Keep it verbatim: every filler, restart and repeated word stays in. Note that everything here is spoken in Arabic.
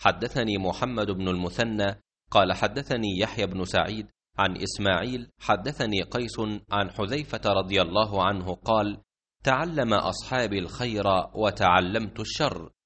حدثني محمد بن المثنى قال حدثني يحيى بن سعيد عن إسماعيل حدثني قيس عن حذيفة رضي الله عنه قال: تعلم أصحابي الخير وتعلمت الشر،